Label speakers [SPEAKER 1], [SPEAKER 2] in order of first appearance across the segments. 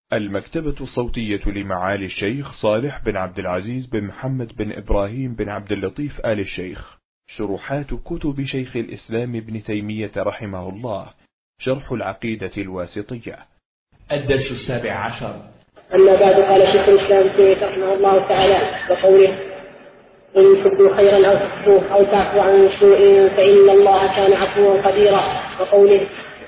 [SPEAKER 1] المكتبة الصوتية لمعالي الشيخ صالح بن عبد العزيز بن محمد بن إبراهيم بن عبد اللطيف آل الشيخ. شروحات كتب شيخ الإسلام ابن تيمية رحمه الله. شرح العقيدة الواسطية. الدرس 17.
[SPEAKER 2] أما بعد، قال شيخ الإسلام ابن تيمية رحمه الله تعالى وقوله: إن تبدوا خيرا أو تخفوه أو تعفوا عن سوء فإن الله كان عفوا قديرا. وقوله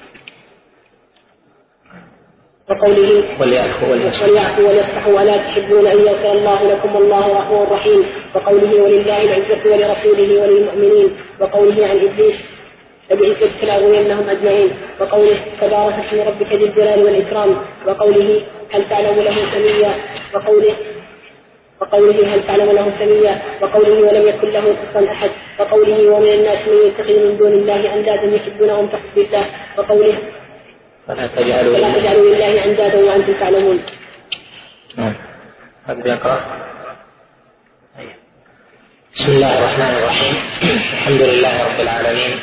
[SPEAKER 2] وليعفوا وليصفحوا ألا تحبون أن يغفر الله لكم والله غفور رحيم. وقوله ولله العزة ولرسوله وللمؤمنين. وقوله عن إبليس فبعزتك لأغوينهم أجمعين. وقوله تبارك اسم ربك ذي الجلال والإكرام. وقوله هل تعلم له سميا. وقوله هل تعلم له سميا. وقوله ولم يكن له كفوا أحد. وقوله ومن الناس من يتخذ من دون الله أندادا يحبونهم كحب الله. وقوله فلا تجعلوا لله أندادا وأنتم تعلمون.
[SPEAKER 3] بسم الله الرحمن الرحيم. الحمد لله رب العالمين،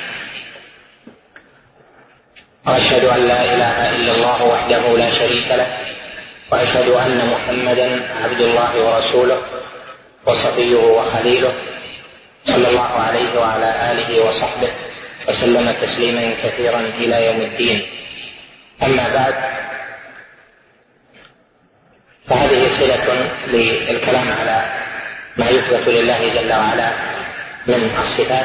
[SPEAKER 3] وأشهد أن لا إله إلا الله وحده لا شريك له، وأشهد أن محمدا عبد الله ورسوله وصفيه وخليله، صلى الله عليه وعلى آله وصحبه وسلم تسليما كثيرا إلى يوم الدين. أما بعد، فهذه صلة للكلام على ما يثبت لله جل وعلا من الصفات،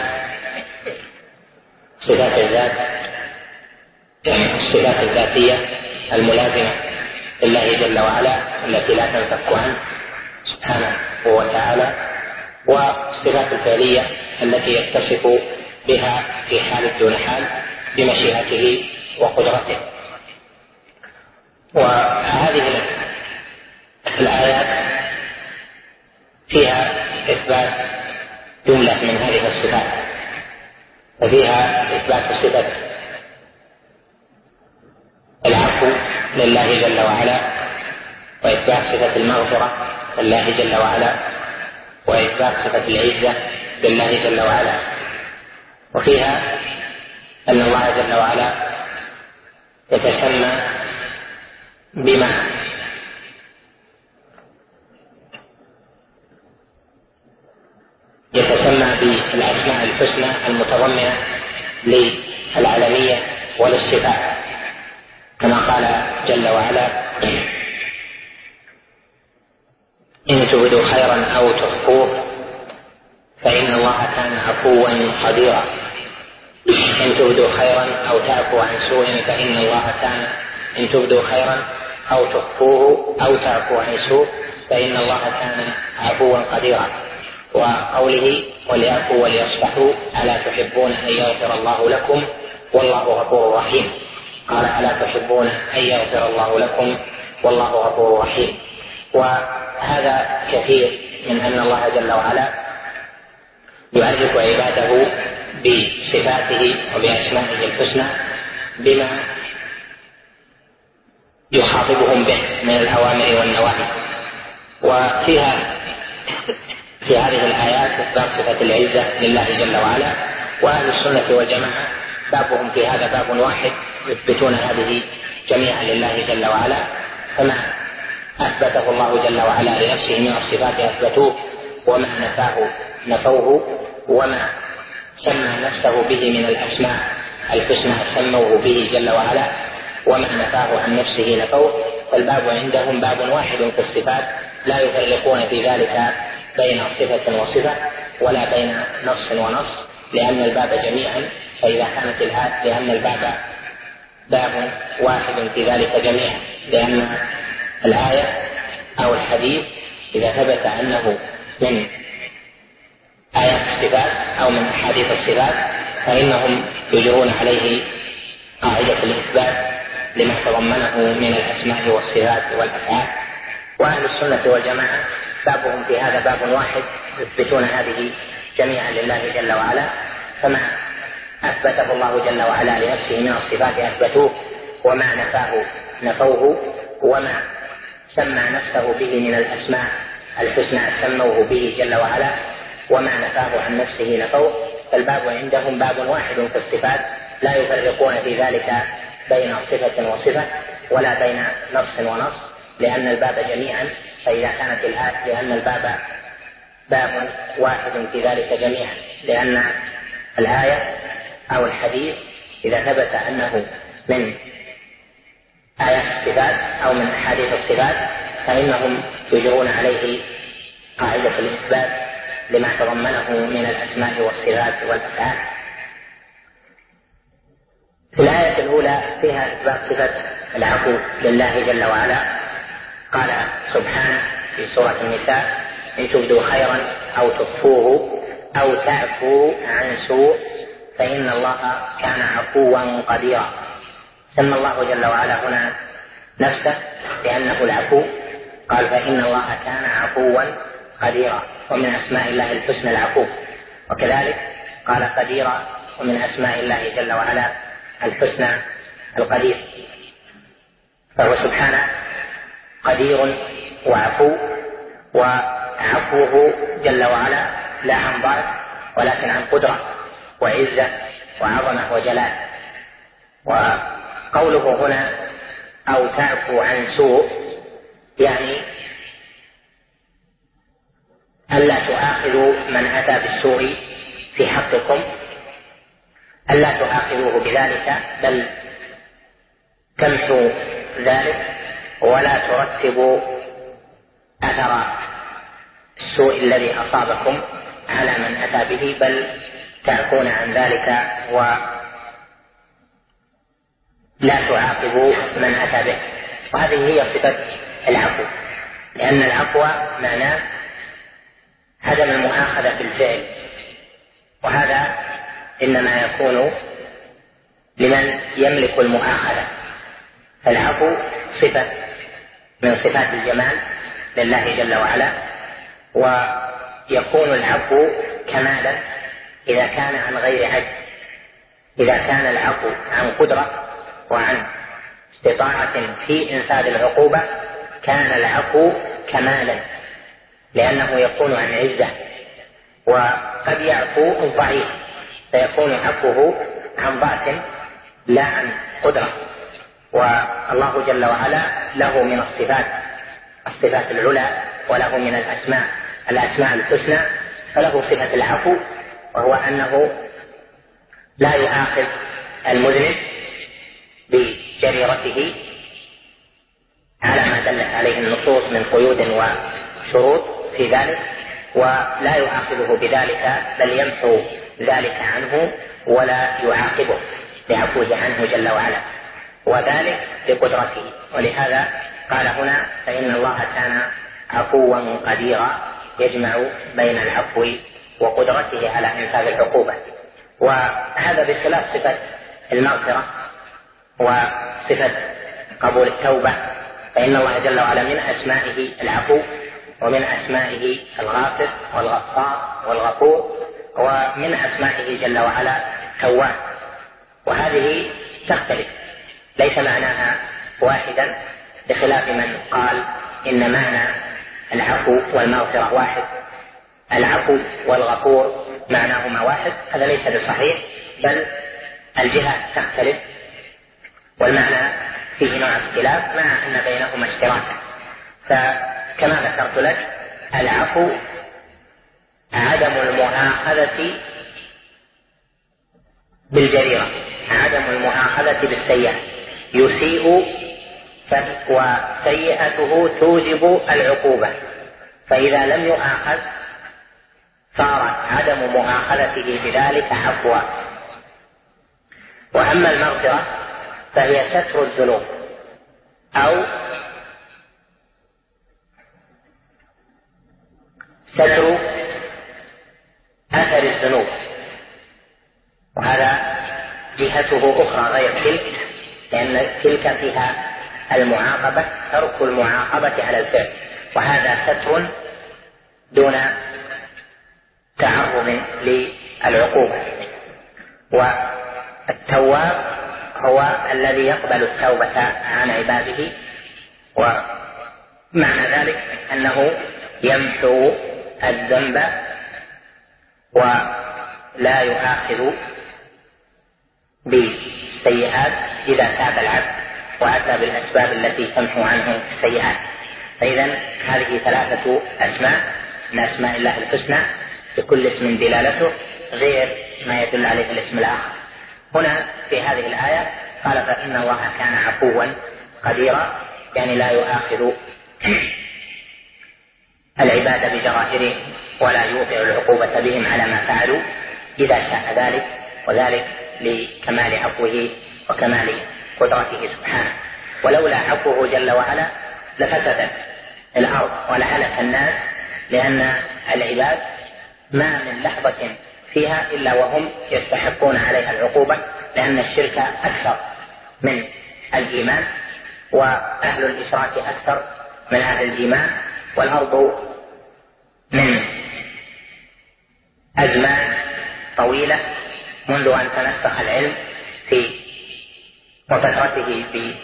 [SPEAKER 3] صفات الذات، يعني الصفات الذاتية الملازمة لله جل وعلا التي لا تنفك عنه سبحانه وتعالى، والصفات الفعلية التي يتصف بها في حال دون حال بمشيئته وقدرته. وهذه الآيات فيها إثبات جملة من هذه الصفات، وفيها إثبات صفة العفو لله جل وعلا، وإثبات صفة المغفرة لله جل وعلا، وإثبات صفة العزة لله جل وعلا. وفيها أن الله جل وعلا يتسمى بما يتسمى بالأسماء الحسنى المتضمنة للعالمية وللصفات، كما قال جل وعلا: إن تبدوا خيرا أو تخفوه فإن الله كان عفوا قديرا. إن تبدوا خيرا أو تعفوا عن سوء فإن الله كان، إن تبدوا خيرا أو تخفوه أو تعفوا عن سوء فإن الله كان عفوا قديرا. وقوله وليعفوا وليصفحوا ألا تحبون أن يغفر الله لكم والله غفور رحيم. قال ألا تحبون أن يغفر الله لكم والله غفور رحيم. وهذا كثير من أن الله جل وعلا يعرف عباده بصفاته وبأسمائه الحسنى بما يخاطبهم به من الأوامر والنواهي. وفيها في هذه الآيات إثبات صفة العزة لله جل وعلا. وأهل السنة والجماعة بابهم في هذا باب واحد، يثبتون هذه جميعا لله جل وعلا، فما أثبته الله جل وعلا لنفسه من الصفات أثبتوه، وما نفاه نفوه، وما سمى نفسه به من الأسماء الحسنى سموه به جل وعلا، وما نفاه عن نفسه نفوه. فالباب عندهم باب واحد في الصفات، لا يفرقون في ذلك بين صفة وصفة ولا بين نص ونص، لأن الباب جميعا، فإذا كانت لأن الباب باب واحد في ذلك جميعا، لأن الآية أو الحديث إذا ثبت أنه من آيات الصفات أو من أحاديث الصفات فإنهم يجرون عليه قاعدة الإثبات لما تضمنه من الأسماء والصفات والأفعال. وأهل السنة والجماعة بابهم في هذا باب واحد، يثبتون هذه جميعا لله جل وعلا، فما أثبته الله جل وعلا لنفسه من الصفات أثبتوه، وما نفاه نفوه، وما سمى نفسه به من الأسماء الحسنى سموه به جل وعلا، وما نفاه عن نفسه نفوه. فالباب عندهم باب واحد في الصفات، لا يفرقون في ذلك بين صفة وصفة ولا بين نص ونص، لأن الباب جميعا، فإذا كانت الآية لأن الباب باب واحد في ذلك جميعا، لأن الآية أو الحديث إذا ثبت أنه من آيات الصفات أو من أحاديث الصفات فإنهم يجرون عليه قاعدة الإثبات لما تضمنه من الأسماء والصفات والأفعال. في الآية الأولى فيها إثبات صفة العفو لله جل وعلا. قال سبحانه في سورة النساء: إن تبدوا خيرا أو تخفوه أو تعفوا عن سوء فإن الله كان عفوا قديرا. سمى الله جل وعلا هنا نفسه بأنه العفو، قال فإن الله كان عفوا قديرا، ومن أسماء الله الحسنى العفو، وكذلك قال قديرا، ومن أسماء الله جل وعلا الحسنى القدير. فهو سبحانه قدير وعفو، وعفوه جل وعلا لا عن ضعف ولكن عن قدرة وعزة وعظمة وجلال. وقوله هنا أو تعفو عن سوء يعني ألا تؤاخذوا من أتى بالسوء في حقكم، ألا تؤاخذوه بذلك، بل تمحوا ذلك ولا ترتبوا أثر السوء الذي أصابكم على من أتى به، بل تعفون عن ذلك ولا تعاقبوا من أتى به. وهذه هي صفة العفو، لأن العفو معناه عدم المؤاخذة بالفعل، وهذا إنما يكون لمن يملك المؤاخذة. فالعفو صفة من صفات الجمال لله جل وعلا، ويكون العفو كمالا إذا كان عن غير عجز. إذا كان العفو عن قدرة وعن استطاعة في إنفاذ العقوبة كان العفو كمالا، لأنه يكون عن عزة، وقد يعفو الضعيف فيكون عفوه عن ضعف لا عن قدرة. والله جل وعلا له من الصفات العلى، وله من الأسماء الحسنى، فله صفة العفو، وهو أنه لا يؤاخذ المذنب بجريرته على ما دلت عليه النصوص من قيود وشروط في ذلك، ولا يؤاخذه بذلك بل يمحو ذلك عنه ولا يعاقبه لعفوه عنه جل وعلا، وذلك بقدرته. ولهذا قال هنا فإن الله كان عفوا قديرا، يجمع بين العفو وقدرته على إنفاذ العقوبة. وهذا بخلاف صفة المغفرة وصفة قبول التوبة، فإن الله جل وعلا من أسمائه العفو، ومن أسمائه الغافر والغفار والغفور، ومن أسمائه جل وعلا تواب. وهذه تختلف، ليس معناها واحدا، بخلاف من قال إن معنى العفو والمغفرة واحد، العفو والغفور معناهما واحد. هذا ليس بصحيح، بل الجهة تختلف والمعنى فيه نوع اختلاف، مع أن بينهما اشتراكا. فكما ذكرت لك العفو عدم المؤاخذة بالجريرة، عدم المؤاخذة بالسيئة، يسيء وسيئته توجب العقوبة، فإذا لم يؤاخذ صار عدم مؤاخذته بذلك عفوا. وأما المغفرة فهي ستر الذنوب أو ستر أثر الذنوب، وهذا جهته أخرى غير تلك، لأن تلك فيها المعاقبة، ترك المعاقبة على الفعل، وهذا ستر دون تعرض للعقوبة. والتواب هو الذي يقبل التوبة عن عباده، ومعنى ذلك أنه يمحو الذنب ولا يؤاخذ بالسيئات إذا تاب العبد، وأتى بالأسباب التي تمحو عنه السيئات. فإذا هذه 3 أسماء من أسماء الله الحسنى، لكل اسم دلالته غير ما يدل عليه الاسم الآخر. هنا في هذه الآية قال فإن الله كان عفوا قديرا، يعني لا يؤاخذ العباد بجرائرهم ولا يوقع العقوبة بهم على ما فعلوا إذا شاء ذلك، وذلك لكمال عفوه وكمال قدرته سبحانه. ولولا عفوه جل وعلا لفسدت الأرض ولهلك الناس، لأن العباد ما من لحظة فيها إلا وهم يستحقون عليها العقوبة، لأن الشرك أكثر من الإيمان، وأهل الإشراك أكثر من أهل الإيمان، والأرض من أزمان طويلة منذ أن تنسخ العلم في وفترته في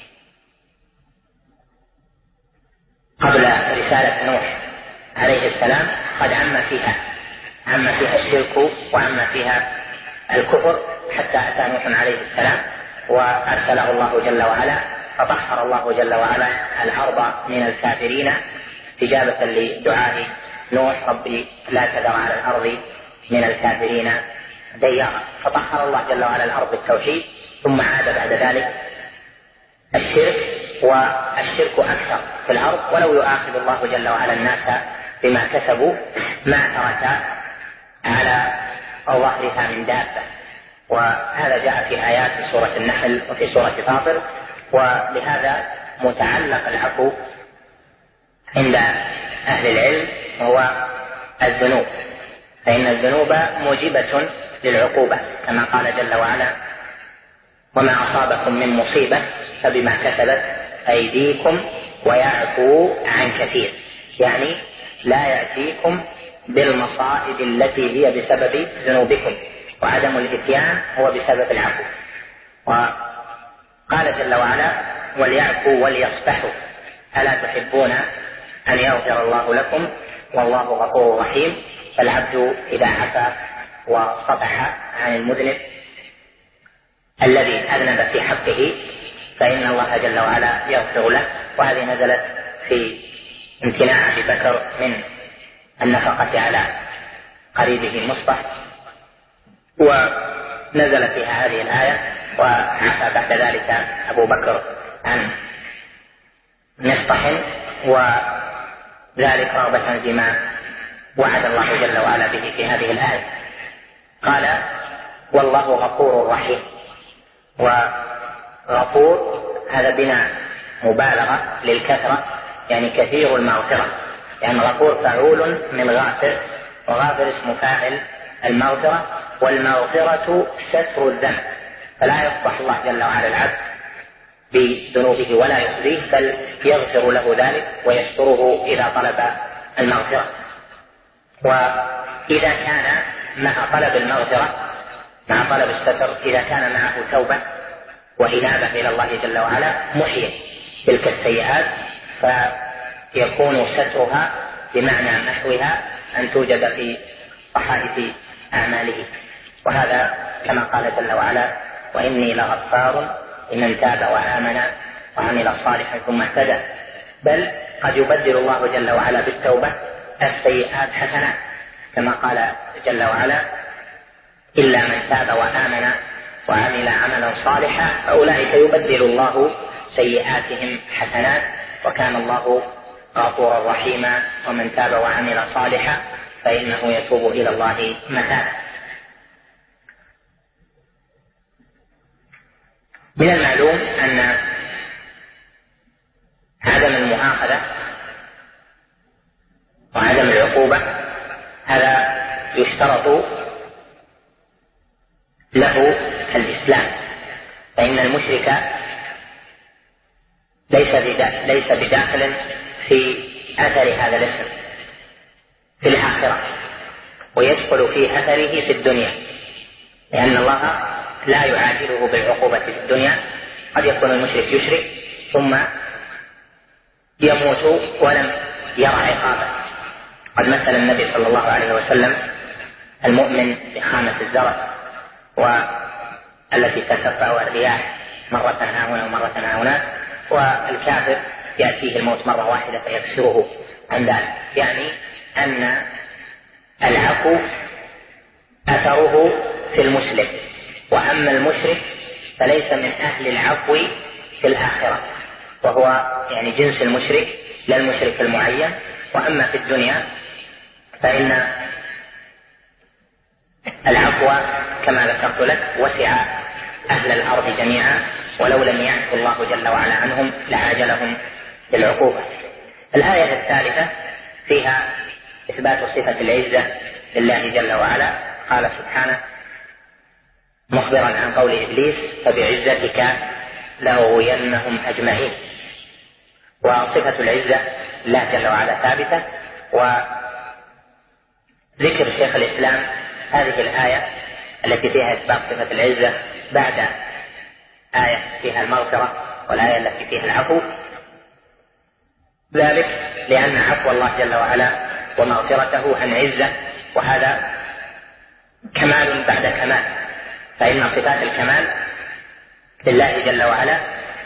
[SPEAKER 3] قبل رسالة نوح عليه السلام قد عم فيها الشرك وعم فيها الكفر، حتى أتى نوح عليه السلام وأرسله الله جل وعلا، فطهر الله جل وعلا الأرض من الكافرين استجابة لدعاء نوح ربي لا تذر على الأرض من الكافرين ديارا. فطهر الله جل وعلا الأرض بالتوحيد، ثم عاد بعد ذلك الشرك، والشرك أكثر في الأرض. ولو يؤاخذ الله جل وعلا الناس بما كسبوا ما ترك على ظهرها من دابة. وهذا جاء في آيات في سورة النحل وفي سورة فاطر. ولهذا متعلق العفو عند أهل العلم هو الذنوب، فإن الذنوب موجبة للعقوبة، كما قال جل وعلا وما أصابكم من مصيبة فبما كسبت أيديكم ويعفو عن كثير، يعني لا يأتيكم بالمصائب التي هي بسبب ذنوبكم، وعدم الإتيان هو بسبب العفو. وقال جل وعلا وليعفوا وليصفحوا ألا تحبون أن يغفر الله لكم والله غفور رحيم. فالعبد إذا عفا وصفح عن المذنب الذي أذنب في حقه فإن الله جل وعلا يغفر له. وهذه نزلت في امتناع أبي بكر من النفقة على قريبه مصطح، ونزل فيها هذه الآية وعفى بعد ذلك أبو بكر عن مصطح، وذلك رغبة بما وعد الله جل وعلا به في هذه الآية. قال والله غفور رحيم. وغفور هذا بناء مبالغة للكثرة، يعني كثير المغفرة، يعني غفور فعول من غافر، وغافر اسم فاعل المغفرة، والمغفرة ستر الذنب، فلا يفضح الله جل وعلا العبد بذنوبه ولا يخزيه، بل يغفر له ذلك ويستره إذا طلب المغفرة. وإذا كان مع طلب المغفرة مع طلب الستر إذا كان معه توبة وإنابة إلى الله جل وعلا محيي تلك السيئات، فيكون سترها بمعنى محوها أن توجد في صحائف أعماله. وهذا كما قال جل وعلا وإني لغفار لمن تاب وآمن وعمل صالحا ثم اهتدى. بل قد يبدل الله جل وعلا بالتوبة السيئات حسنات، كما قال جل وعلا إلا من تاب وآمن وعمل عملا صالحا فأولئك يبدل الله سيئاتهم حسنات وكان الله غفورا رحيما ومن تاب وعمل صالحا فإنه يتوب إلى الله متابا. من المعلوم أن عدم المؤاخذة وعدم العقوبة هذا يشترط له الإسلام، فإن المشرك ليس بداخل في أثر هذا الاسم في الآخرة، ويدخل في أثره في الدنيا، لأن الله لا يعاجله بالعقوبة في الدنيا. قد يكون المشرك يشرك ثم يموت ولم يرى عقابه. قد مثل النبي صلى الله عليه وسلم المؤمن بخامة الزرع والتي تسفها الرياح مرة هنا ومرة هناك، والكافر يأتيه الموت مرة واحدة فيكسره عن ذلك. يعني أن العفو أثره في المسلم، وأما المشرك فليس من أهل العفو في الآخرة، وهو يعني جنس المشرك لا المشرك المعين. وأما في الدنيا فإن العفو كما ذكرت لك وسع أهل الأرض جميعا، ولو لم يعفو الله جل وعلا عنهم لعاجلهم بالعقوبة. الآية الثالثة فيها إثبات صفة العزة لله جل وعلا. قال سبحانه مخبرا عن قول إبليس فبعزتك لأغوينهم أجمعين. وصفة العزة لله جل وعلا ثابتة. وذكر شيخ الإسلام هذه الآية التي فيها إثبات صفة العزة بعد آية فيها المغفرة والآية التي فيها العفو، ذلك لأن عفو الله جل وعلا ومغفرته عن عزة، وهذا كمال بعد كمال. فإن صفات الكمال لله جل وعلا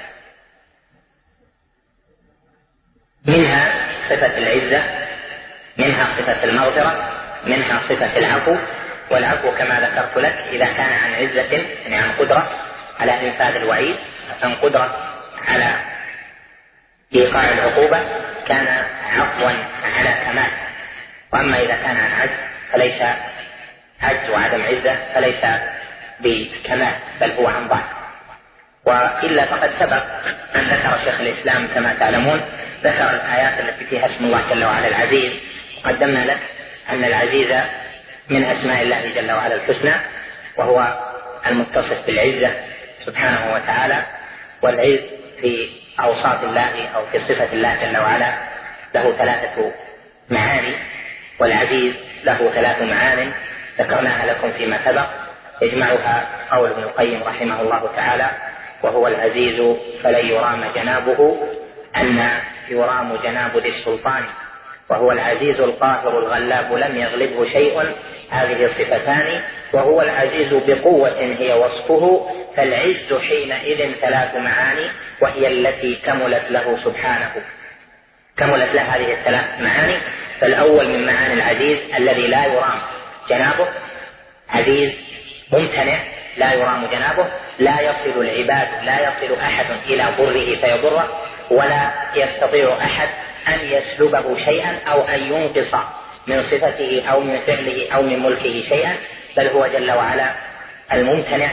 [SPEAKER 3] منها صفة العزة، منها صفة المغفرة، منها صفة العفو. والعفو كما ذكرت لك إذا كان عن عزة يعني عن قدرة على إنفاذ الوعيد، عن قدرة على إيقاع العقوبة، كان عفوا على كمال. وأما إذا كان عن عجز فليس عجز وعدم عزة فليس بكمال، بل هو عن ضعف. وإلا فقد سبق أن ذكر شيخ الإسلام كما تعلمون ذكر الآيات التي فيها اسم الله جل وعلا العزيز، وقدمنا لك أن العزيز من أسماء الله جل وعلا الحسنى، وهو المتصف بالعزة سبحانه وتعالى. والعز في أوصاف الله أو في صفة الله جل وعلا له 3 معاني، والعزيز له 3 معان ذكرناها لكم فيما سبق، يجمعها قول ابن القيم رحمه الله تعالى: وهو العزيز فلن يرام جنابه أن يرام جناب ذي السلطان، وهو العزيز القاهر الغلاب لم يغلبه شيء، هذه صفتان، وهو العزيز بقوة هي وصفه، فالعز حينئذ 3 معاني، وهي التي كملت له سبحانه، كملت له هذه 3 معاني. فالأول من معاني العزيز الذي لا يرام جنابه، عزيز ممتنع لا يرام جنابه، لا يصل العباد، لا يصل أحد إلى ضره فيضره، ولا يستطيع أحد أن يسلبه شيئا أو أن ينقص من صفته أو من فعله أو من ملكه شيئا، بل هو جل وعلا الممتنع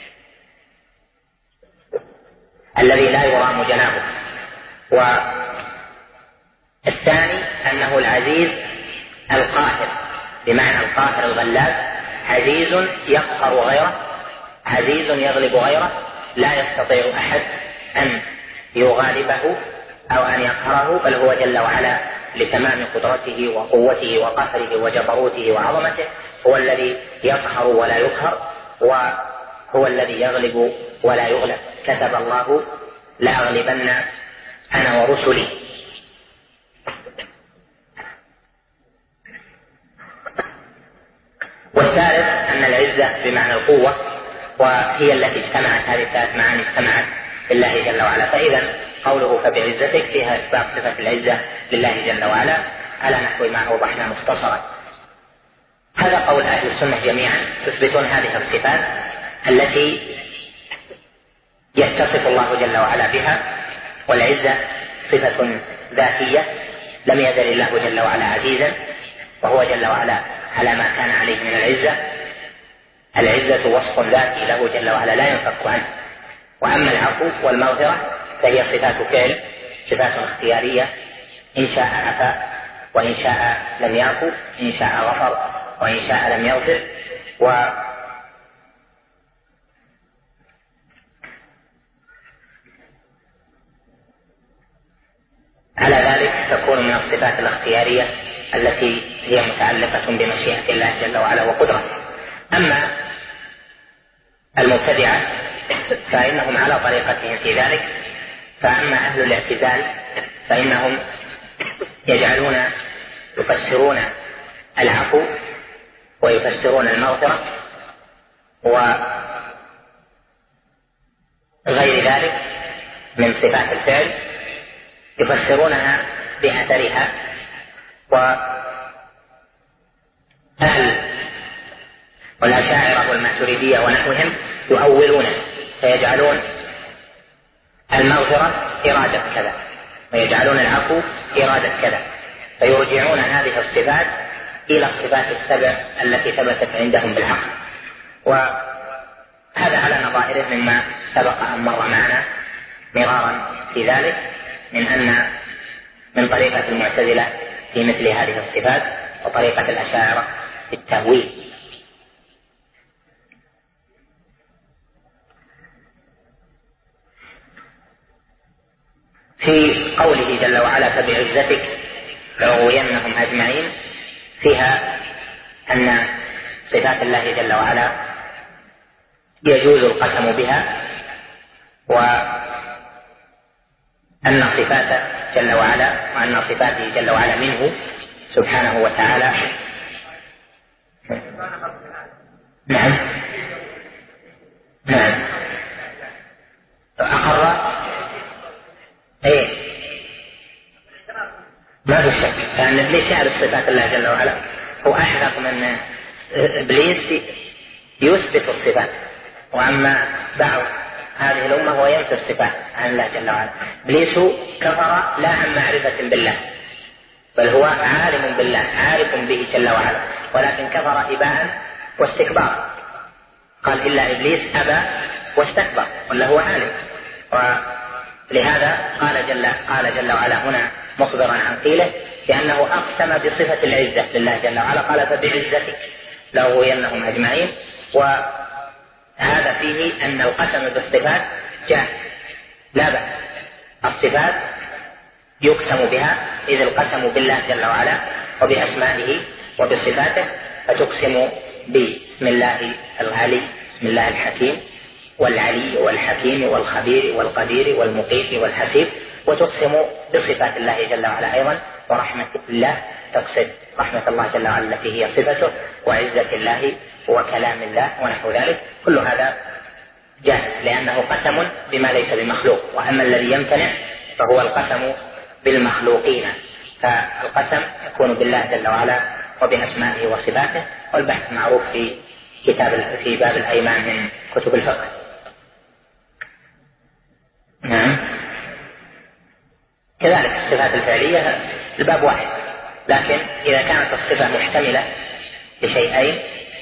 [SPEAKER 3] الذي لا يرام جنابه. والثاني أنه العزيز القاهر، بمعنى القاهر الغلاب، عزيز يقهر غيره، عزيز يغلب غيره، لا يستطيع أحد أن يغالبه أو أن يقهره، بل هو جل وعلا لتمام قدرته وقوته وقهره وجبروته وعظمته هو الذي يقهر ولا يقهر، وهو الذي يغلب ولا يغلب. كتب الله لأغلبن أنا ورسلي. والثالث أن العزة بمعنى القوة، وهي التي اجتمعت هذه 3 معاني اجتمعت لله جل وعلا. فإذا قوله فبعزتك فيها إثبات صفة العزة لله جل وعلا على نحو ما أوضحنا مختصرا. هذا قول أهل السنة جميعا، يثبتون هذه الصفات التي يتصف الله جل وعلا بها. والعزة صفة ذاتية، لم يزل الله جل وعلا عزيزا، وهو جل وعلا على ما كان عليه من العزة. العزة وصف ذاتي له جل وعلا لا ينفك عنه. وأما العفو والمغفرة فهي صفات فعل، صفات اختيارية، إن شاء عفا وإن شاء لم يعفو، إن شاء غفر وإن شاء لم يغفر. على ذلك تكون من الصفات الاختيارية التي هي متعلقة بمشيئة الله جل وعلا وقدرته. أما المبتدعة فإنهم على طريقتهم في ذلك. فأما أهل الاعتزال فإنهم يفسرون العفو ويفسرون المغفرة غير ذلك من صفات الفعل يفسرونها بأثرها، وأهل والأشاعرة والماتريدية ونحوهم يؤولون فيجعلون المغفرة إرادة كذا ويجعلون العفو إرادة كذا، فيرجعون هذه الصفات إلى الصفات السبع التي ثبتت عندهم بالعقل. وهذا على نظائره مما سبق أن مر معنا مرارا في ذلك، من أن من طريقة المعتزلة في مثل هذه الصفات وطريقة الأشاعرة في التأويل. في قوله جل وعلا فبعزتك لأغوينهم أجمعين، فيها أن صفات الله جل وعلا يجوز القسم بها، وأن صفاته جل وعلا وأن صفاته جل وعلا منه سبحانه وتعالى. نعم نعم أقر ايه ما في شك، لأن إبليس يعرف صفات الله جل وعلا، هو أحرق من إبليس يثبت الصفات، وأما بعض هذه الأمة هو ينفي الصفات عن الله جل وعلا. إبليس كفر لا عن معرفة بالله، بل هو عالم بالله عارف به جل وعلا، ولكن كفر إباء واستكبار، قال إلا إبليس أبى واستكبر ولا هو عالم. ولهذا قال جل وعلا هنا مخبرا عن قيله بأنه أقسم بصفة العزة لله جل وعلا، قال فبعزتك لأغوينهم أجمعين. وهذا فيه أن القسم بالصفات جائز لا بأس، الصفات يقسم بها، إذ القسم بالله جل وعلا وبأسمائه وبصفاته، فتقسم باسم الله العلي، بسم الله الحكيم والعلي والحكيم والخبير والقدير والمقيت والحسيب، وتقسم بصفات الله جل وعلا أيضا، ورحمة الله تقصد رحمة الله جل وعلا التي هي صفته، وعزة الله وكلام الله ونحو ذلك. كل هذا جائز لأنه قسم بما ليس بمخلوق، وأما الذي يمتنع فهو القسم بالمخلوقين، فالقسم يكون بالله جل وعلا وبأسمائه وصفاته، والبحث معروف في باب الأيمان من كتب الفقه. نعم. كذلك الصفات الفعلية الباب واحد، لكن إذا كانت الصفة محتملة لشيئين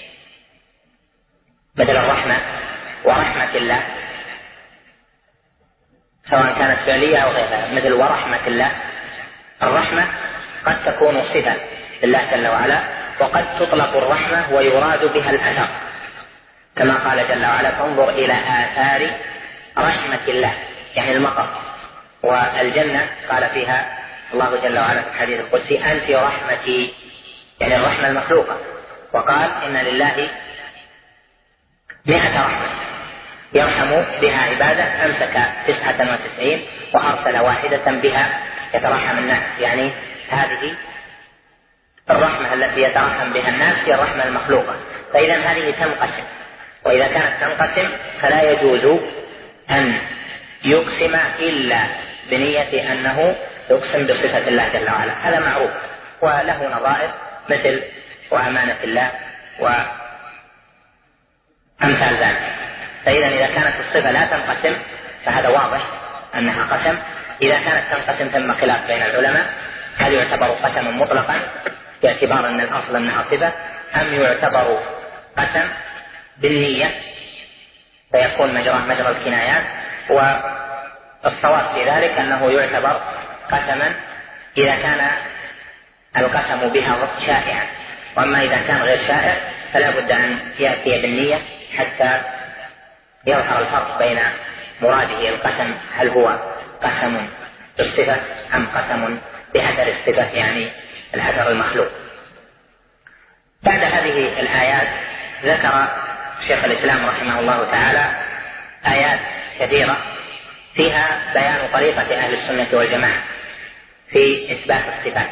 [SPEAKER 3] مثل الرحمة ورحمة الله، سواء كانت فعلية أو غيرها، مثل ورحمة الله، الرحمة قد تكون صفة لله جل وعلا، وقد تطلق الرحمة ويراد بها الأثر، كما قال جل وعلا فانظر إلى آثار رحمة الله، يعني المطر. والجنة قال فيها الله جل وعلا في الحديث القدسي أنت رحمتي، يعني الرحمة المخلوقة، وقال إن لله 100 رحمة يرحم بها عباده، أمسك 99 وأرسل واحدة بها يترحم الناس، يعني هذه الرحمة التي يترحم بها الناس هي الرحمة المخلوقة. فإذا هذه تنقسم، وإذا كانت تنقسم فلا يجوز أن يقسم إلا بنية أنه يقسم بصفة الله جل وعلا، هذا معروف وله نظائر مثل وأمانة الله وأمثال ذلك. فإذا إذا كانت الصفة لا تنقسم فهذا واضح أنها قسم. إذا كانت تنقسم ثم خلاف بين العلماء، هل يعتبر قسما مطلقا باعتبار أن الأصل أنها صفة، أم يعتبر قسم بالنية فيكون مجرى الكنايات؟ والصواب في ذلك أنه يعتبر قسما إذا كان القسم بها شائعا، وأما إذا كان غير شائع فلا بد أن يأتي بالنية حتى يظهر الفرق بين مراده القسم، هل هو قسم بالصفة أم قسم بأثر الصفة، يعني الأثر المخلوق. بعد هذه الآيات ذكر شيخ الإسلام رحمه الله تعالى آيات كثيرة فيها بيان طريقة أهل السنة والجماعة في إثبات الصفات.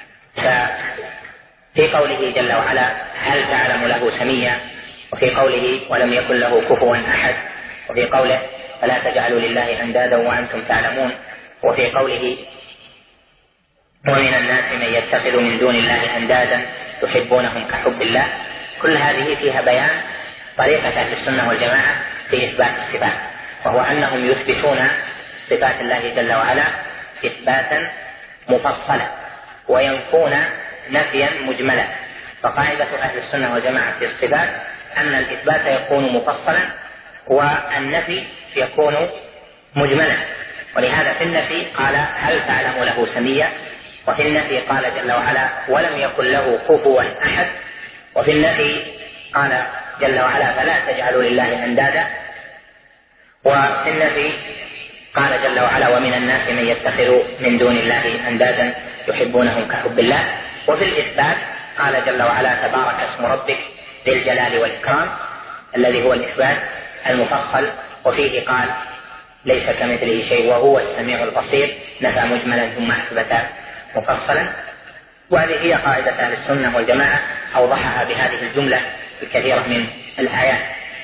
[SPEAKER 3] ففي قوله جل وعلا هل تعلم له سميا، وفي قوله ولم يكن له كفوا أحد، وفي قوله فلا تجعلوا لله أندادا وأنتم تعلمون. وفي قوله ومن الناس من يتخذ من دون الله أندادا يحبونهم كحب الله، كل هذه فيها بيان طريقة أهل السنة والجماعة في إثبات الصفات، وهو أنهم يثبتون صفات الله جل وعلا إثباتا مفصلا وينفون نفيا مجملا. فقاعدة أهل السنة والجماعة في الصفات أن الإثبات يكون مفصلا والنفي يكون مجملا. ولهذا في النفي قال هل تعلم له سميا، وفي النفي قال جل وعلا ولم يكن له كفوا أحد، وفي النفي قال جل وعلا فلا تجعلوا لله أندادا، وفي النفي قال جل وعلا ومن الناس من يتخذ من دون الله أندادا يحبونهم كحب الله. وفي الإثبات قال جل وعلا تبارك اسم ربك ذي الجلال والإكرام، الذي هو الإثبات المفصل. وفيه قال ليس كمثله شيء وهو السميع البصير، نفى مجملا ثم أثبت مفصلا. وهذه هي قاعدة أهل السنة والجماعة، أوضحها بهذه الجملة الكثيرة من الآيات.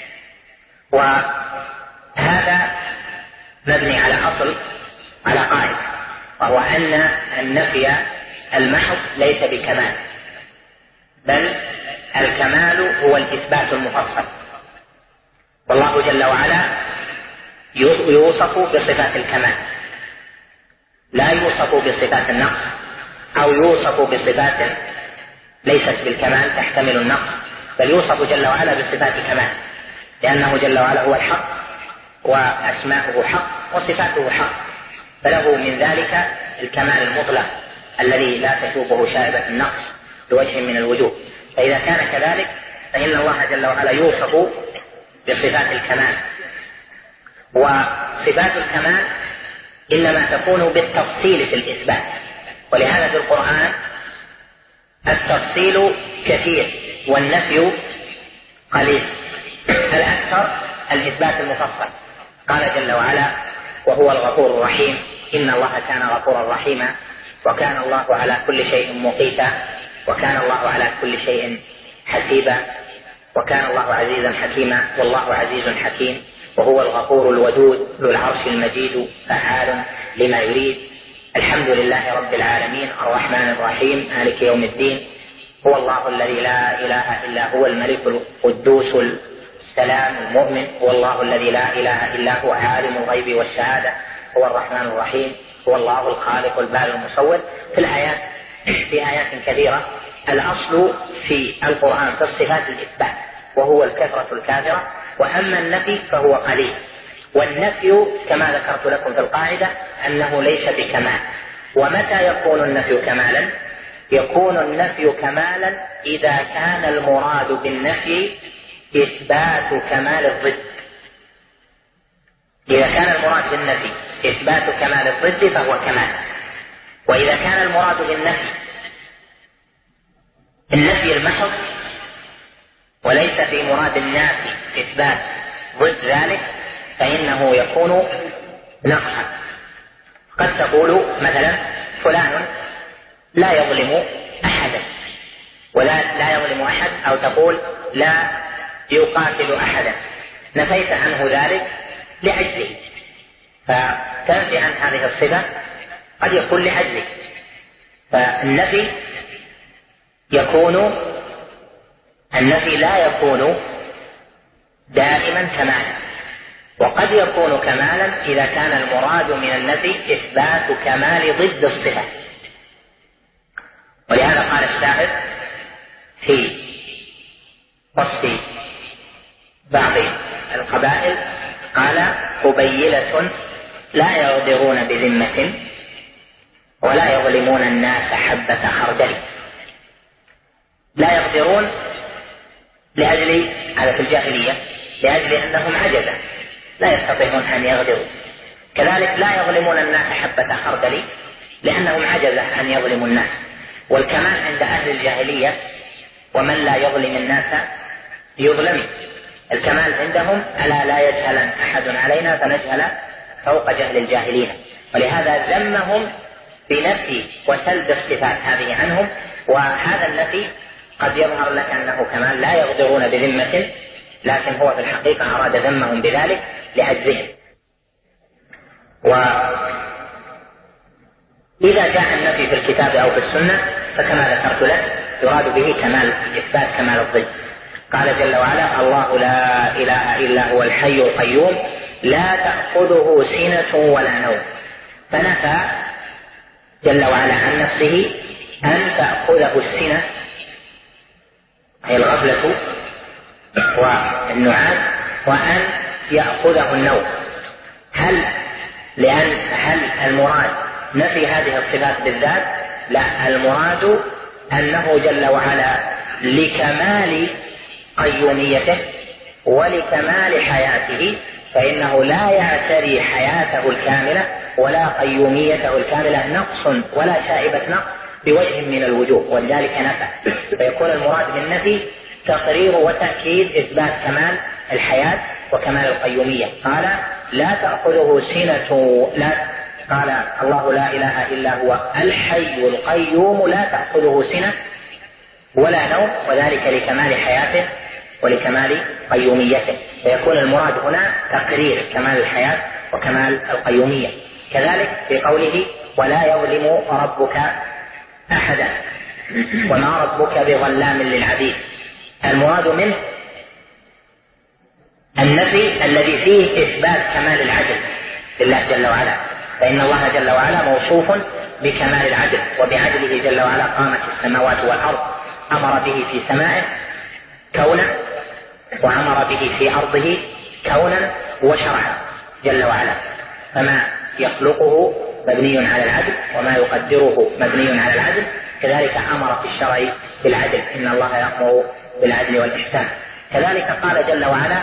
[SPEAKER 3] وهذا مبني على أصل، على قاعدة، وهو أن النفي المحض ليس بكمال، بل الكمال هو الإثبات المفصل. والله جل وعلا يوصف بصفات الكمال، لا يوصف بصفات النقص، أو يوصف بصفات ليست بالكمال تحتمل النقص، بل يوصف جل وعلا بصفات كمال، لأنه جل وعلا هو الحق وأسماؤه حق وصفاته حق، فله من ذلك الكمال المطلق الذي لا تشوبه شائبة النقص بوجه من الوجوه. فإذا كان كذلك فإن الله جل وعلا يوصف بصفات الكمال، وصفات الكمال إنما تكون بالتفصيل في الإثبات، ولهذا في القرآن التفصيل كثير والنفي قليل، الأكثر الإثبات المفصل. قال جل وعلا وهو الغفور الرحيم، إن الله كان غفورا رحيما، وكان الله على كل شيء مقيتا، وكان الله على كل شيء حسيبا، وكان الله عزيزا حكيما، والله عزيز حكيم، وهو الغفور الودود ذو العرش المجيد فعال لما يريد، الحمد لله رب العالمين الرحمن الرحيم مالك يوم الدين، هو الله الذي لا إله إلا هو الملك القدوس السلام المؤمن، هو الله الذي لا إله إلا هو عالم الغيب والشهادة، هو الرحمن الرحيم، هو الله الخالق البارئ المصور. في آيات كثيرة. الأصل في القرآن في الصفات الإثبات، وهو الكثرة الكافرة، وأما النفي فهو قليل. والنفي كما ذكرت لكم في القاعدة أنه ليس بكمال. ومتى يكون النفي كمالا؟ يكون النفي كمالا إذا كان المراد بالنفي إثبات كمال الضد. إذا كان المراد بالنفي إثبات كمال الضد فهو كمال. وإذا كان المراد بالنفي النفي المحض وليس في مراد النافي إثبات ضد ذلك فإنه يكون نقصا. قد تقول مثلا فلان لا يظلم أحدا، ولا يظلم أحد، أو تقول لا يقاتل أحدا، نفيت عنه ذلك لعجزه، فتنفي عن هذه الصفة قد يكون لعجزه. فالنفي لا يكون دائما كمالا، وقد يكون كمالا إذا كان المراد من النفي إثبات كمال ضد الصفة. ولهذا قال الشاعر في وصف بعض القبائل قال قبيلة لا يغدرون بذمة ولا يظلمون الناس حبة خردل. لا يغدرون لأجل هذا في الجاهلية، لأجل أنهم عجزة لا يستطيعون أن يغدروا. كذلك لا يظلمون الناس حبة خردل لأنهم عجزة أن يظلموا الناس. والكمال عند أهل الجاهلية ومن لا يظلم الناس يظلم. الكمال عندهم ألا لا يجهل أحد علينا فنجهل فوق جهل الجاهلين. ولهذا ذمهم بنفي وسلب الصفات هذه عنهم. وهذا النفي قد يظهر لك أنه كمال، لا يغدرون بذمة، لكن هو في الحقيقة أراد ذمهم بذلك لعجزهم. وإذا جاء النفي في الكتاب أو في السنة فكما ذكرت لك يراد به كمال إثبات كمال الضد. قال جل وعلا: الله لا إله إلا هو الحي القيوم لا تأخذه سنة ولا نوم. فنفى جل وعلا عن نفسه أن تأخذه السنة أي الغفلة والنعاس، وأن يأخذه النوم. هل المراد نفي هذه الصفات بالذات؟ لا، المراد أنه جل وعلا لكمال قيوميته ولكمال حياته، فإنه لا يعتري حياته الكاملة ولا قيوميته الكاملة نقص ولا شائبة نقص بوجه من الوجوه، ولذلك نفى. فيكون المراد بالنفي تقرير وتأكيد إثبات كمال الحياة وكمال القيومية. قال: لا تأخذه سنة، لا، قال الله لا إله إلا هو الحي القيوم لا تأخذه سنة ولا نوم، وذلك لكمال حياته ولكمال قيوميته. فيكون المراد هنا تقرير كمال الحياة وكمال القيومية. كذلك في قوله: ولا يظلم ربك أحدا وما ربك بظلام للعبيد. المراد منه النفي الذي فيه إثبات كمال العدل لله جل وعلا، فإن الله جل وعلا موصوف بكمال العدل، وبعدله جل وعلا قامت السماوات والأرض، أمر به في سمائه كونا وأمر به في أرضه كونا وشرعا جل وعلا. فما يخلقه مبني على العدل وما يقدره مبني على العدل. كذلك أمر في الشرع بالعدل، إن الله يأمر بالعدل والإحسان. كذلك قال جل وعلا: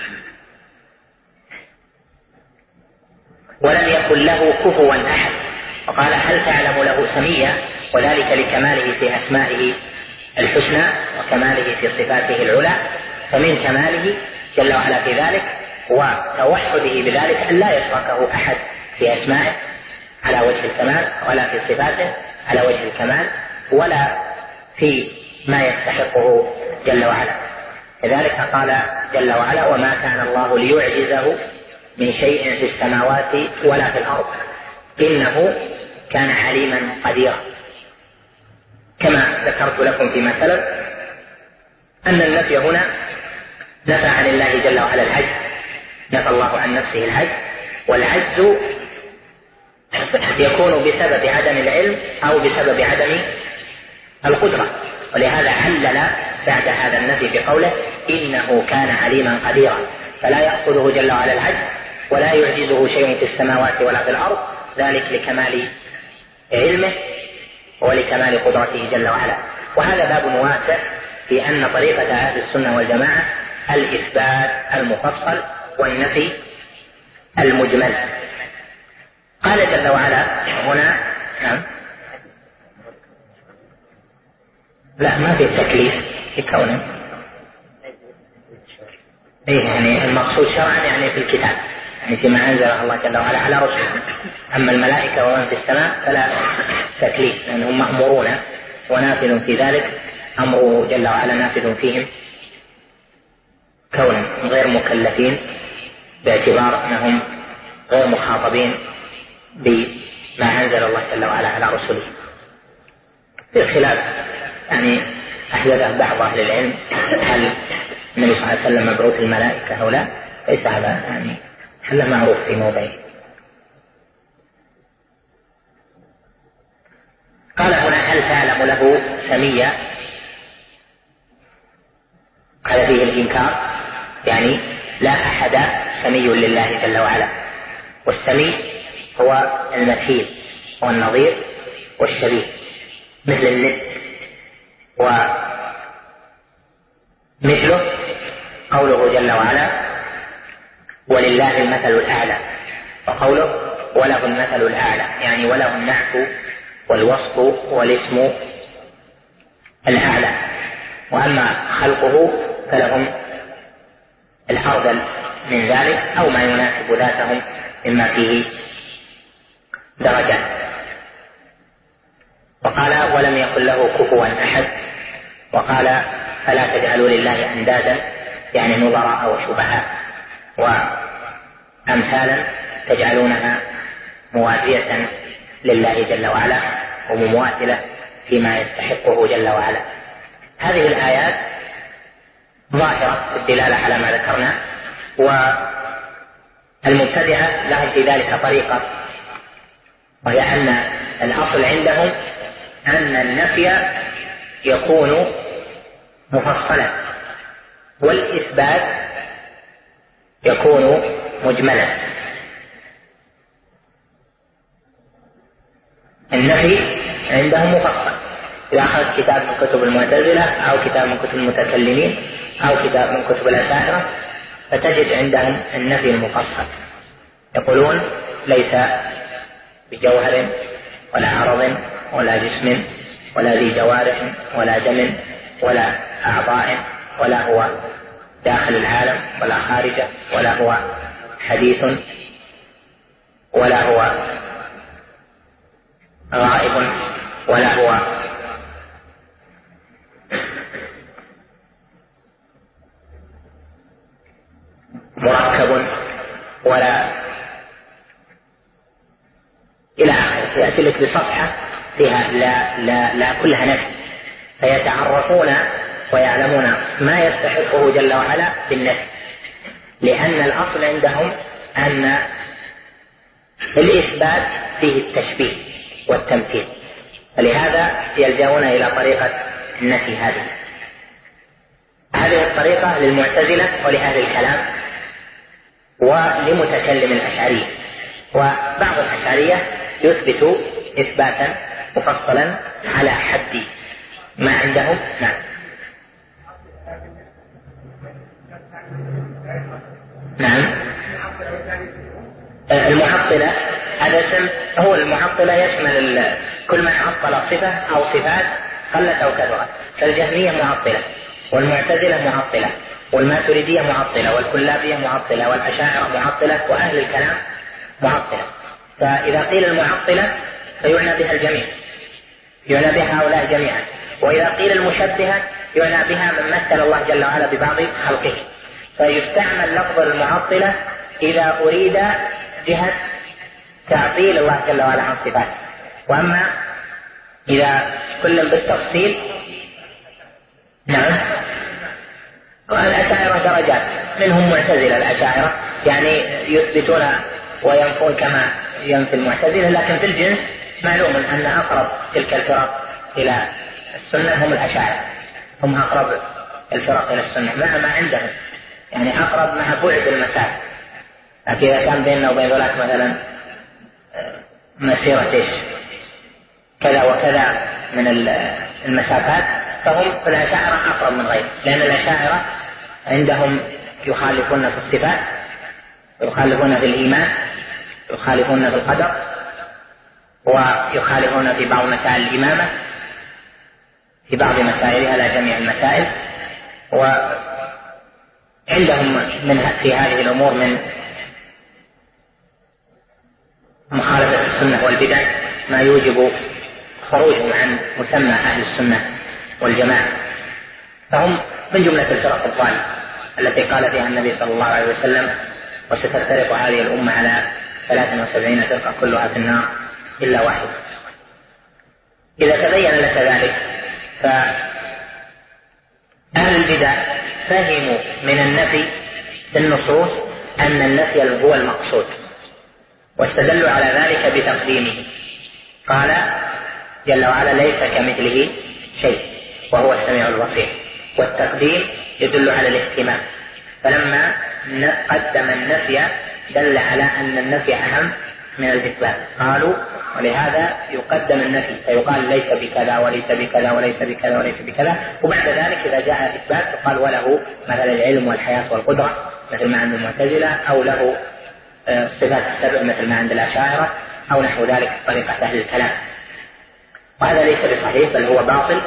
[SPEAKER 3] ولم يكن له كفوا أحد. وقال: هل تعلم له سميا؟ وذلك لكماله في أسمائه الحسنى وكماله في صفاته العلى. فمن كماله جل وعلا في ذلك وتوحده بذلك أن لا يشركه أحد في أسمائه على وجه الكمال، ولا في صفاته على وجه الكمال، ولا في ما يستحقه جل وعلا. لذلك قال جل وعلا: وما كان الله ليعجزه من شيء في السماوات ولا في الأرض إنه كان عليما قديرا. كما ذكرت لكم فيما سلف أن النفي هنا نفى عن الله جل وعلا العجز، نفى الله عن نفسه العجز، والعجز يكون بسبب عدم العلم أو بسبب عدم القدرة. ولهذا علل بعد هذا النفي بقوله: إنه كان عليما قديرا. فلا يأخذه جل وعلا العجز ولا يعجزه شيء في السماوات ولا في الأرض، ذلك لكمال علمه ولكمال قدرته جل وعلا. وهذا باب واسع في أن طريقة أهل السنة والجماعة الإثبات المفصل والنفي المجمل. قال جل وعلا هنا: لا، ما في التكليف في كونه، يعني المقصود شرعا يعني في الكتاب، يعني فيما أنزله الله جل وعلا على رسله. أما الملائكة ومن في السماء فلا تكليف، لأنهم مأمورون ونافذ في ذلك، أمره جل وعلا نافذ فيهم كونا غير مكلفين، باعتبار أنهم غير مخاطبين بما أنزل الله جل وعلا على رسله. في خلاف يعني أحدثه بعض أهل العلم، هل النبي صلى الله عليه وسلم مبعوث الملائكة أو لا؟ ليس هذا يعني هل معروف في موضعه. قال هنا: هل تعلم له سميا؟ قال فيه الإنكار، يعني لا أحد سمي لله جل وعلا. والسمي هو المثيل والنظير والشبيه مثل الند. ومثله قوله جل وعلا: ولله المثل الأعلى، وقوله: وله المثل الأعلى، يعني وله النعت والوصف والاسم الأعلى. وأما خلقه فلهم الأفضل من ذلك أو ما يناسب ذاتهم مما فيه درجات. وقال: ولم يكن له كفوا أحد. وقال: فلا تجعلوا لله أندادا، يعني نظراء وشبهاء وأمثالا تجعلونها موازية لله جل وعلا ومماثلة فيما يستحقه جل وعلا. هذه الآيات ظاهرة في الدلالة على ما ذكرنا، والمبتدعة لهم في ذلك طريقة، وهي أن الأصل عندهم أن النفي يكون مفصلا والإثبات يكون مجملا. النفي عندهم مفصل، إذا أخذت كتاب من كتب المعتزلة أو كتاب من كتب المتكلمين أو كتاب من كتب الأشاعرة فتجد عندهم النفي المفصل، يقولون ليس بجوهر ولا عرض ولا جسم ولا ذي جوارح ولا دم ولا أعضاء ولا هو داخل العالم ولا خارجه ولا هو حديث ولا هو غائب ولا هو مركب ولا إلى آخره. يأتي لك بصفحة فيها لا كلها نفي، فيتعرفون ويعلمون ما يستحقه جل وعلا بالنفي، لأن الأصل عندهم أن الإثبات فيه التشبيه والتمثيل، فلهذا يلجؤون إلى طريقة النفي. هذه الطريقة للمعتزلة ولأهل الكلام ولمتكلم الأشعرية، وبعض الأشعرية يثبت إثباتا مفصلا على حد ما عندهم. نعم. المعطلة هذا اسم، هو المعطلة يشمل كل ما عطل صفة أو صفات قلت أو كثرت، فالجهمية معطلة والمعتزلة معطلة والماتريدية معطلة والكلابية معطلة والأشاعرة معطلة وأهل الكلام معطلة. فإذا قيل المعطلة فيعنى بها الجميع، يعنى بها هؤلاء جميعا، وإذا قيل المشبهة يعنى بها من مثل الله جل وعلا ببعض خلقه، فيستعمل لفظ المعطلة إذا أريد جهة تعطيل الله جل وعلا عن صفاته. وأما إذا كل بالتفصيل نعم. والأشاعرة درجات، منهم معتزلة الأشاعرة يعني يثبتون وينفون كما ينفي المعتزلة، لكن في الجنس معلوم أن أقرب تلك الفرق إلى السنة هم الأشاعرة، هم أقرب الفرق إلى السنة مع ما عندهم، يعني أقرب مع بعد المسافة. لكن إذا كان بيننا وبين ذلك مثلا مسيرة كذا وكذا من المسافات فهم في الأشاعرة أقرب من غيره، لأن الأشاعرة عندهم يخالفون في الصفات ويخالفون في الإيمان ويخالفون في القدر ويخالفون في بعض مسائل الإمامة، في بعض مسائلها لا جميع المسائل، وعندهم من في هذه الأمور من مخالفة السنة والبدع ما يوجب خروجهم عن مسمى أهل السنة والجماعة، فهم من جملة الفرق الضالة التي قال فيها النبي صلى الله عليه وسلم: وستفترق هذه الأمة على 73 فرقة كلها في النار إلا واحدة. إذا تبين لك ذلك فأهل البدع فهموا من النفي في النصوص أن النفي هو المقصود، واستدلوا على ذلك بتقديمه. قال جل وعلا: ليس كمثله شيء وهو السميع البصير، والتقديم يدل على الاهتمام، فلما قدم النفي دل على أن النفي أهم من الإثبات، قالوا ولهذا يقدم النفي فيقال ليس بكذا وليس بكذا وليس بكذا وليس بكذا، وبعد ذلك إذا جاء الإثبات فقال وله مثل العلم والحياة والقدرة مثل ما عند المعتزلة، أو له صفات السبع مثل ما عند الأشاعرة، أو نحو ذلك طريقة أهل الكلام. وهذا ليس بصحيح بل هو باطل،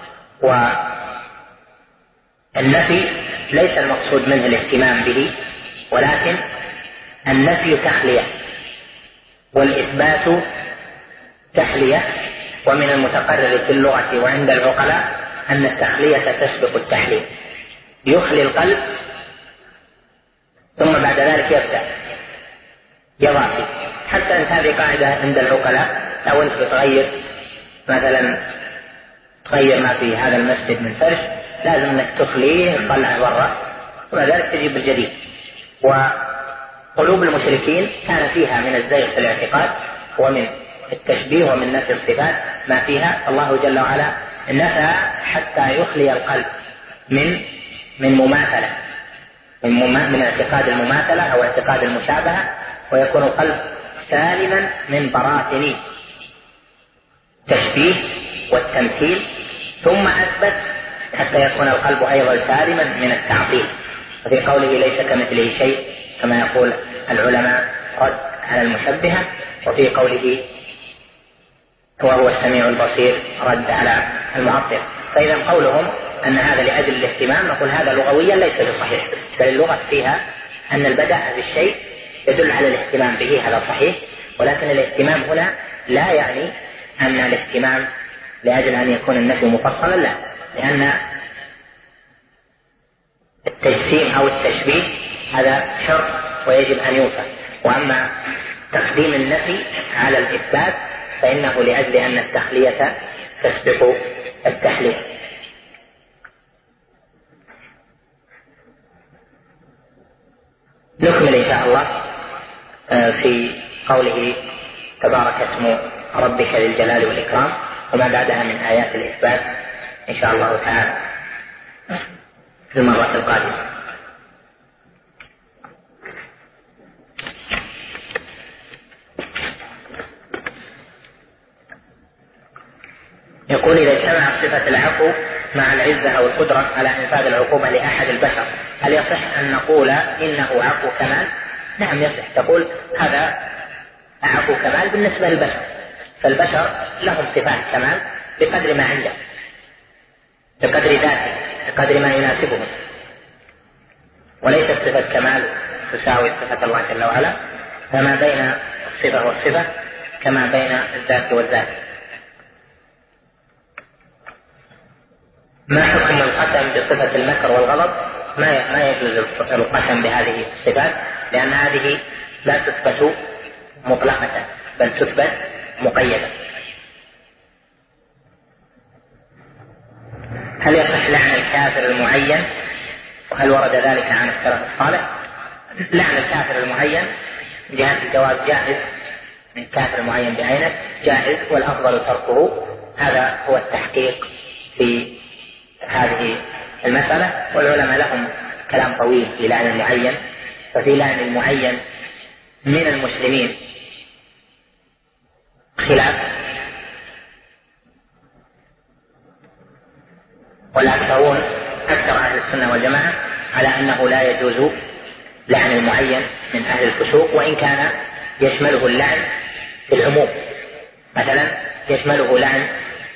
[SPEAKER 3] والنفي ليس المقصود منه الاهتمام به، ولكن النفي تخلية والإثبات تحلية، ومن المتقرر في اللغة وعند العقلاء أن التخلية تسبق التحلية، يخلي القلب ثم بعد ذلك يبدأ، يضع فيه. حتى أنت هذه قاعدة عند العقلاء، لو أنت بتغير مثلا تغير ما في هذا المسجد من فرش لازم أنك تخليه تطلع برا ومع ذلك تجيب الجديد. وقلوب المشركين كان فيها من الزيغ في الاعتقاد ومن التشبيه ومن نفي الصفات ما فيها. الله جل وعلا نفى حتى يخلي القلب من مماثلة، من اعتقاد المماثلة أو اعتقاد المشابهة، ويكون القلب سالما من براثن التشبيه والتمثيل، ثم أثبت حتى يكون القلب أيضا سالما من التعطيل. وفي قوله ليس كمثله شيء كما يقول العلماء رد على المشبهة، وفي قوله وهو السميع البصير رد على المعطل. فإذا قولهم أن هذا لأجل الاهتمام نقول هذا لغويا ليس بصحيح، بل اللغة فيها أن البدء بالشيء يدل على الاهتمام به، هذا صحيح، ولكن الاهتمام هنا لا يعني أن الاهتمام لأجل أن يكون النفي مفصلا، لا، لأن التجسيم أو التشبيه هذا شرط ويجب أن يوفى. وأما تقديم النفي على الإثبات فإنه لأجل أن التخلية تسبق التحليل. نكمل إن شاء الله في قوله تبارك اسم ربك ذي الجلال والإكرام وما بعدها من آيات الإثبات إن شاء الله تعالى في المرة القادمة. يقول إذا اجتمعت صفة العفو مع العزة أو القدرة على إنفاذ العقوبة لأحد البشر هل يصح أن نقول إنه عفو كمال؟ نعم يصح، تقول هذا عفو كمال بالنسبة للبشر، فالبشر لهم صفات كمال بقدر ما عنده، بقدر ذاته، بقدر ما يناسبهم، وليست صفة كمال تساوي صفة الله جل وعلا، فما بين الصفة والصفة كما بين الذات والذات. ما حكم القسم بصفة المكر والغضب؟ ما يجوز القسم بهذه الصفات، لأن هذه لا تثبت مطلقة بل تثبت مقيدة. هل يصح لعن الكافر المعين؟ وهل ورد ذلك عن السلف الصالح؟ لعن الكافر المعين جهة الجواز جائز، من كافر معين بعينه جائز، والأفضل تركه. هذا هو التحقيق في هذه المسألة، والعلماء لهم كلام طويل في لعن المعين. ففي لعن المعين من المسلمين خلاف، والأكثرون أكثر أهل السنة والجماعة على أنه لا يجوز لعن المعين من أهل الفسوق، وإن كان يشمله اللعن في العموم. مثلا يشمله لعن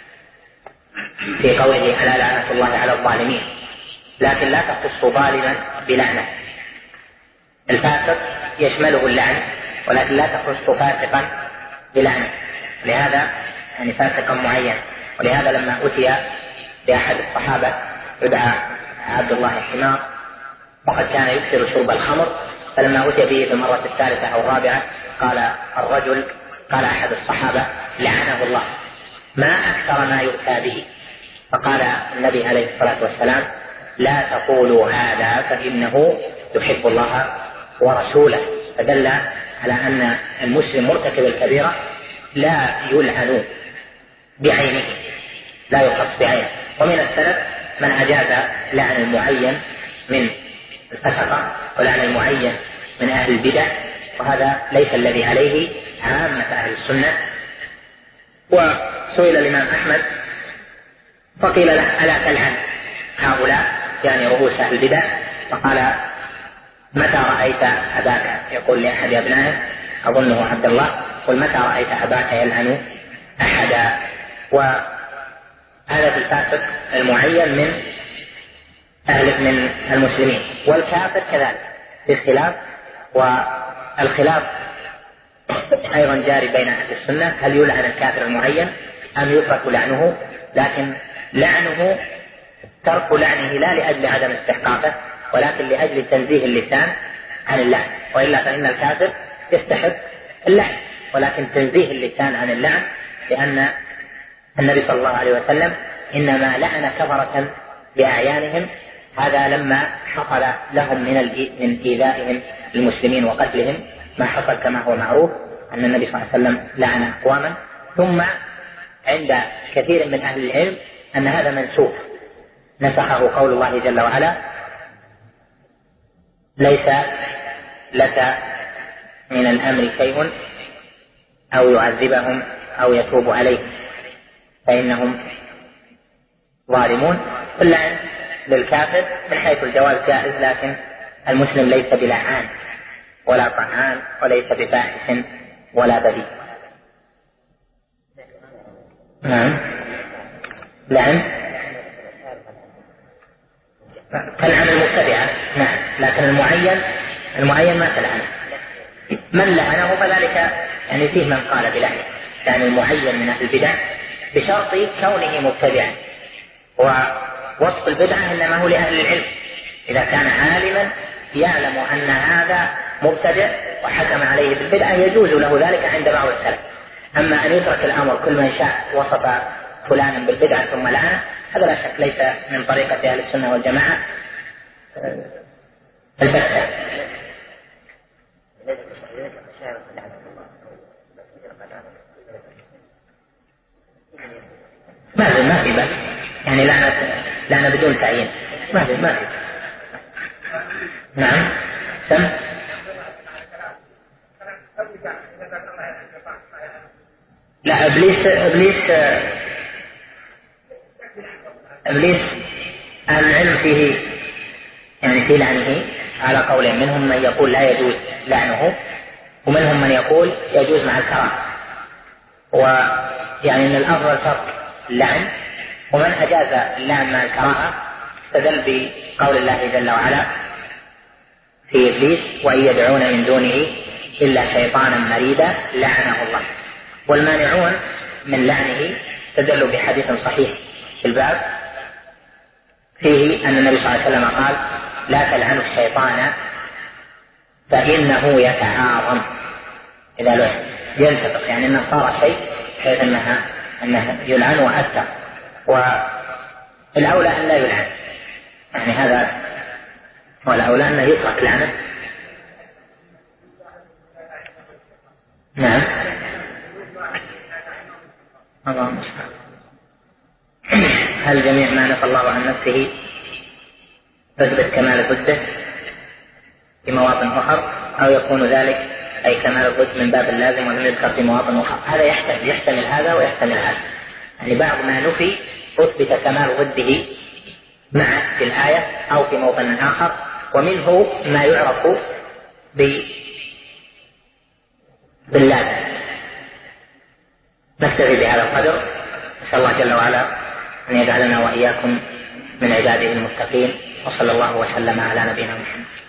[SPEAKER 3] في قوله ألا لعنة الله على الظالمين، لكن لا تخص ظالما بلعنة. الفاسق يشمله اللعن ولكن لا تخص فاسقا بلعنة، لهذا يعني فاسقا معين. ولهذا لما أتي بأحد الصحابة يدعى عبد الله الحمار وقد كان يكثر شرب الخمر، فلما أتي به في المرة الثالثة أو الرابعة قال أحد الصحابة لعنه الله ما أكثر ما يؤتى به، فقال النبي عليه الصلاة والسلام لا تقولوا هذا فإنه يحب الله ورسوله، فدل على أن المسلم مرتكب الكبيرة لا يلعن بعينه، لا يخص بعينه. ومن السلف من أجاز لعن المعين من الفسقة ولعن المعين من أهل البدع، وهذا ليس الذي عليه عامة أهل السنة. وسئل الإمام أحمد فقيل له ألا تلعن هؤلاء يعني رؤوس أهل البدع؟ فقال متى رأيت أباك، يقول لأحد أبنائه أظنه عبد الله، قل متى رأيت أباك يلعن أحدا. وهذا في الفاسق المعين من المسلمين. والكافر كذلك في الخلاف، والخلاف أيضا جاري بين أهل السنة هل يلعن الكافر المعين أم يترك لعنه، لكن لعنه ترك لعنه لا لأجل عدم استحقاقه ولكن لأجل تنزيه اللسان عن اللعن، وإلا فإن الكافر يستحق اللعن، ولكن تنزيه اللسان عن اللعن، لأن النبي صلى الله عليه وسلم إنما لعن كفرة بأعيانهم، هذا لما حصل لهم من إيذائهم المسلمين وقتلهم ما حصل كما هو معروف أن النبي صلى الله عليه وسلم لعن أقواما. ثم عند كثير من أهل العلم أن هذا منسوخ، نسخه قول الله جل وعلا: ليس لك من الأمر شيء أو يعذبهم أو يتوب عليهم فإنهم ظالمون. اللعن للكافر من حيث الجواز جائز، لكن المسلم ليس بلعان ولا طعان وليس بفاحش ولا بذيء. نعم، لعن تلعن المبتدعة، نعم، لكن المعين ما تلعنه. من لعنه فذلك يعني فيه من قال بلعنه، يعني المعين من أهل البدع بشرط كونه مبتدعا، ووصف البدعة إنما هو لأهل العلم، إذا كان عالما يعلم أن هذا مبتدع وحكم عليه بالبدعة يجوز له ذلك عند بعض السلف. أما أن يترك الأمر كل من شاء وصف فلانا بالبدعة ثم لعنه، هذا لا شك ليس من طريقة أهل السنة والجماعة البتة. ما في بس يعني لعنة بدون تعيين، ما في. نعم، سم لا، إبليس أهل العلم فيه يعني في لعنه على قولين، منهم من يقول لا يجوز لعنه، ومنهم من يقول يجوز مع الكراهة، ويعني أن الأفضل ترك اللعن. ومن أجاز اللعن مع الكراهة استدل بقول الله جل وعلا في إبليس: وإن يدعون من دونه إلا شيطانا مريدا لعنه الله. والمانعون من لعنه استدلوا بحديث صحيح في الباب فيه أن النبي صلى الله عليه وسلم قال: لا تلعنوا الشيطان فإنه يتعاظم إذا لعن، ينتفق، يعني أنه صار شيء حيث أنه يلعن وأكثر، والأولى أن لا يلعن، يعني هذا والأولى أنه يترك لعنه. نعم، الله المستعان. هل جميع ما نفى الله عن نفسه تثبت كمال ضده في مواطن أخرى، أو يكون ذلك أي كمال الضد من باب اللازم ولم يذكر في مواطن أخرى؟ هذا يحتمل هذا ويحتمل هذا، يعني بعض ما نفي أثبت كمال ضده مع في الآية أو في موطن آخر، ومنه ما يعرف باللازم. نكتفي بهذا القدر، نسأل الله جل وعلا أن يجعلنا وإياكم من عباده المتقين، وصلى الله وسلم على نبينا محمد.